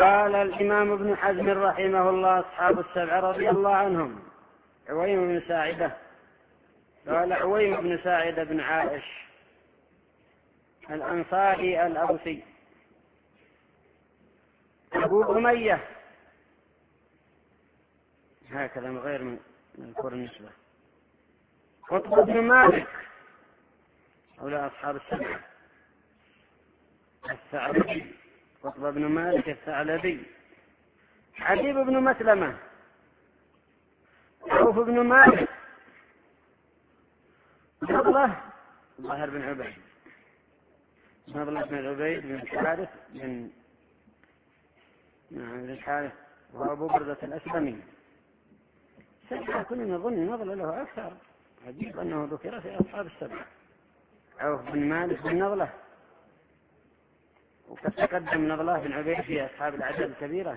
قال الإمام ابن حزم رحمه الله: أصحاب السبعة رضي الله عنهم عويم بن ساعدة. قال عويم بن ساعدة بن عائش الأنصاري الأوسي، أبو أمية، هكذا من غير من الكور النسبة. قطب بن مالك أولى أصحاب السبعة الثعلبي، قطب بن مالك الثعلبي. حبيب بن مسلمة، عوف بن مالك، نضلة ظاهر بن عبيد، نضلة بن عبيد بن الحارث بن الحارث، وأبو بردة الأسلمي. سبعة كنا نظن نضلة له أكثر، عجيب أنه ذكر في أصحاب السبعة. عوف بن مالك بن نضلة، وقد تقدم نضلة بن عبيد في أصحاب الأعداد الكبيرة.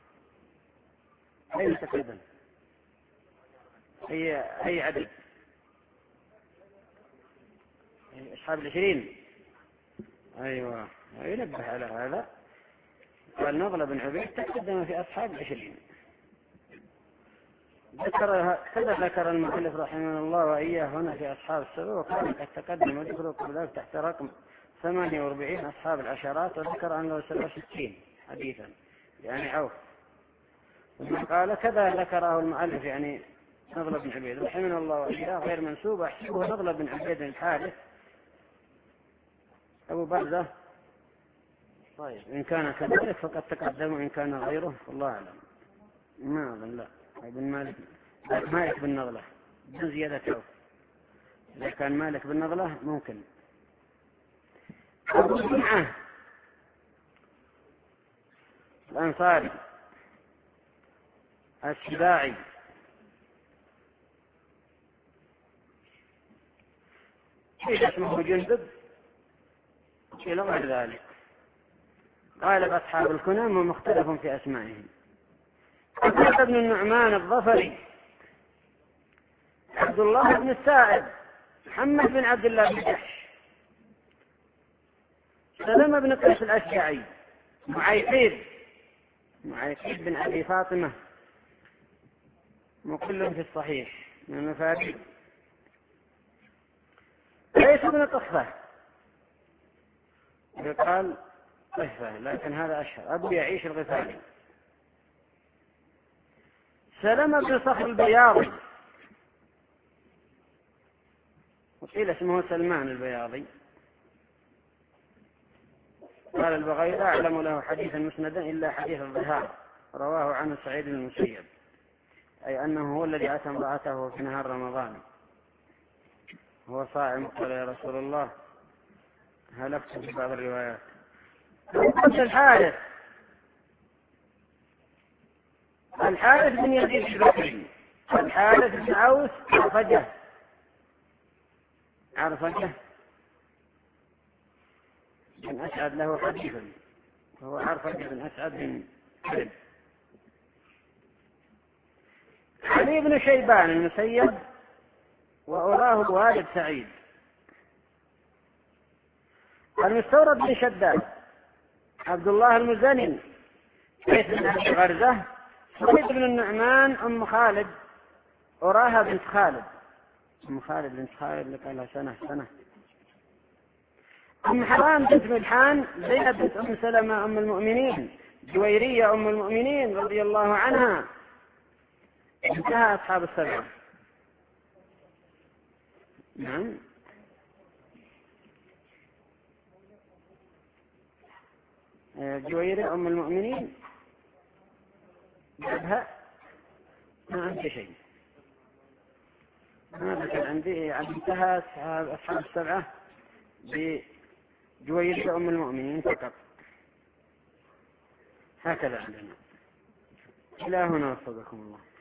أين تقدم؟ أي عدد؟ أصحاب 20. أيوة، ينبه على هذا. قال نضلة بن عبيد تقدم في أصحاب 20. ذكر المؤلف رحمه الله وإياه هنا في أصحاب السبع، وقال قد تقدم وذكره قبل ذلك تحت رقم 48 أصحاب العشرات، وذكر أنه 67 حديثا يعني عوف. ثم قال كذا ذكره المؤلف يعني نضلة بن عبيد رحمه الله وإياه غير منسوب، أحسبه نضلة بن عبيد الحارث أبو برزة. طيب إن كان كذلك فقد تقدم، وإن كان غيره فالله أعلم. ما أظن، لا، ابن مالك بن نضلة بدون زيادة عوف. إذا كان مالك بن نضلة ممكن. أبو جمعة الأنصاري السباعي، قيل اسمه جندب، قيل غير ذلك. غالب أصحاب الكنم ومختلف في أسمائهم. عبد بن النعمان الظفري، عبد الله بن السائب، محمد بن عبد الله بن جحش، سلمة بن قيس الأشجعي، معيقيب بن أبي فاطمة، مقل في الصحيح من المفاتيح. قيس بن طخفة، يقال طخفة لكن هذا أشهر، أبو يعيش الغفاري. سلمة بن صخر البياضي، وقيل اسمه سلمان البياضي. قال البغوي لا أعلم له حديثا مسندا إلا حديث الظهار، رواه عنه سعيد بن المسيب، أي أنه هو الذي أتى امرأته في نهار رمضان هو صائم، قال يا رسول الله هلكت في بعض الروايات. الحارث بن يزيد البكري، الحارث بن عوس عرفجة بن أسعد له حديثا، وهو عرفجة بن أسعد بن كلب. علي بن شيبان المسيب، وأراه الوالد سعيد. المستورد بن شداد، عبد الله المزني، قيس بن أبي غرزة، سعيد بن النعمان، أم خالد، أراها بنت خالد، أم خالد بنت خالد اللي قالها سنة. أم حرام بنت ملحان، زينب بنت أم سلمة أم المؤمنين، جويرية أم المؤمنين رضي الله عنها. انتهى أصحاب السبعة. نعم. جويرية أم المؤمنين بعدها ما عندي شيء، ما ذكر عندي. انتهى أصحاب السبعة بجويرية أم المؤمنين فقط. هكذا عندنا. إلى هنا وفقكم الله.